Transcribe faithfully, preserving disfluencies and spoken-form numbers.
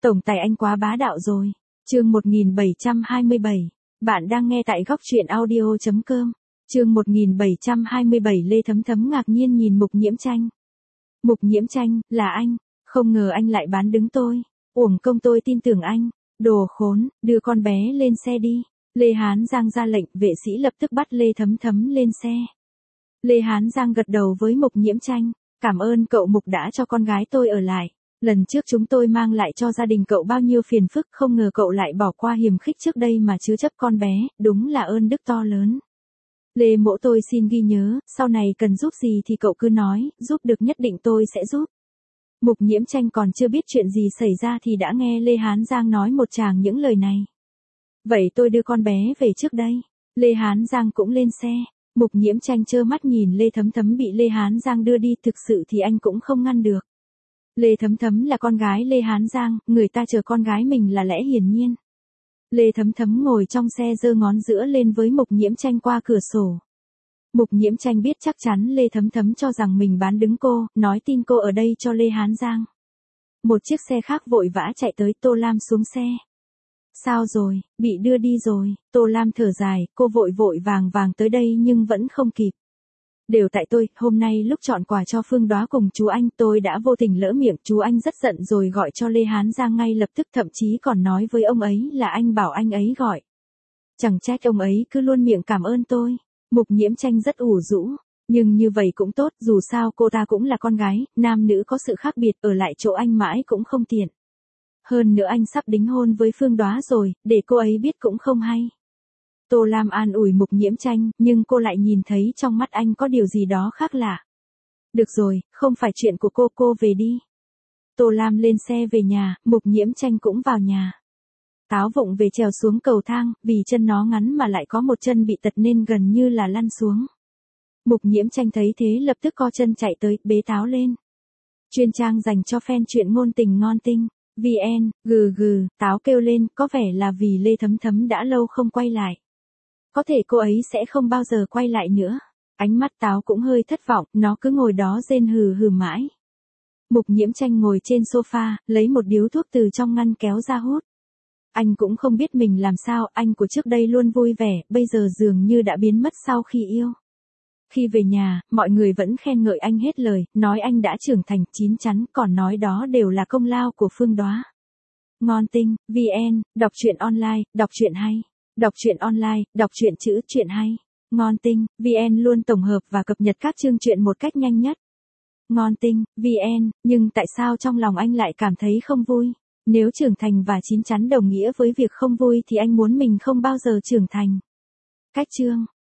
Tổng tài anh quá bá đạo rồi. Chương một nghìn bảy trăm hai mươi bảy. Bạn đang nghe tại góc truyện audio chấm com. Chương một nghìn bảy trăm hai mươi bảy. Lê Thấm Thấm ngạc nhiên nhìn Mục Nhiễm Tranh. Mục Nhiễm Tranh, là anh, không ngờ anh lại bán đứng tôi. Uổng công tôi tin tưởng anh. Đồ khốn, đưa con bé lên xe đi. Lê Hán Giang ra lệnh, vệ sĩ lập tức bắt Lê Thấm Thấm lên xe. Lê Hán Giang gật đầu với Mục Nhiễm Tranh. Cảm ơn cậu Mục đã cho con gái tôi ở lại. Lần trước chúng tôi mang lại cho gia đình cậu bao nhiêu phiền phức, không ngờ cậu lại bỏ qua hiềm khích trước đây mà chứa chấp con bé, đúng là ơn đức to lớn. Lê mỗ tôi xin ghi nhớ, sau này cần giúp gì thì cậu cứ nói, giúp được nhất định tôi sẽ giúp. Mục Nhiễm Tranh còn chưa biết chuyện gì xảy ra thì đã nghe Lê Hán Giang nói một tràng những lời này. Vậy tôi đưa con bé về trước đây. Lê Hán Giang cũng lên xe. Mục Nhiễm Tranh trơ mắt nhìn Lê Thấm Thấm bị Lê Hán Giang đưa đi, thực sự thì anh cũng không ngăn được. Lê Thấm Thấm là con gái Lê Hán Giang, người ta chờ con gái mình là lẽ hiển nhiên. Lê Thấm Thấm ngồi trong xe giơ ngón giữa lên với Mục Nhiễm Tranh qua cửa sổ. Mục Nhiễm Tranh biết chắc chắn Lê Thấm Thấm cho rằng mình bán đứng cô, nói tin cô ở đây cho Lê Hán Giang. Một chiếc xe khác vội vã chạy tới, Tô Lam xuống xe. Sao rồi, bị đưa đi rồi, Tô Lam thở dài, cô vội vội vàng vàng tới đây nhưng vẫn không kịp. Đều tại tôi, hôm nay lúc chọn quà cho Phương Đoá cùng chú anh tôi đã vô tình lỡ miệng, chú anh rất giận rồi gọi cho Lê Hán Giang ngay lập tức, thậm chí còn nói với ông ấy là anh bảo anh ấy gọi. Chẳng trách ông ấy cứ luôn miệng cảm ơn tôi. Mục Nhiễm Tranh rất ủ rũ, nhưng như vậy cũng tốt, dù sao cô ta cũng là con gái, nam nữ có sự khác biệt, ở lại chỗ anh mãi cũng không tiện. Hơn nữa anh sắp đính hôn với Phương Đoá rồi, để cô ấy biết cũng không hay. Tô Lam an ủi Mục Nhiễm Tranh, nhưng cô lại nhìn thấy trong mắt anh có điều gì đó khác lạ. Được rồi, không phải chuyện của cô, cô về đi. Tô Lam lên xe về nhà, Mục Nhiễm Tranh cũng vào nhà. Táo vụng về trèo xuống cầu thang, vì chân nó ngắn mà lại có một chân bị tật nên gần như là lăn xuống. Mục Nhiễm Tranh thấy thế lập tức co chân chạy tới, bế Táo lên. Chuyên trang dành cho fan truyện ngôn tình ngon tinh. vn, gừ gừ, Táo kêu lên, có vẻ là vì Lê Thấm Thấm đã lâu không quay lại. Có thể cô ấy sẽ không bao giờ quay lại nữa. Ánh mắt Táo cũng hơi thất vọng, nó cứ ngồi đó rên hừ hừ mãi. Mục Nhiễm Tranh ngồi trên sofa, lấy một điếu thuốc từ trong ngăn kéo ra hút. Anh cũng không biết mình làm sao, anh của trước đây luôn vui vẻ, bây giờ dường như đã biến mất sau khi yêu. Khi về nhà, mọi người vẫn khen ngợi anh hết lời, nói anh đã trưởng thành, chín chắn, còn nói đó đều là công lao của Phương Đoá. Ngon tinh, vn, đọc truyện online, đọc truyện hay. Đọc truyện online, đọc truyện chữ, truyện hay. Ngon tinh, vn luôn tổng hợp và cập nhật các chương truyện một cách nhanh nhất. Ngon tinh, vn, nhưng tại sao trong lòng anh lại cảm thấy không vui? Nếu trưởng thành và chín chắn đồng nghĩa với việc không vui thì anh muốn mình không bao giờ trưởng thành. Cách chương.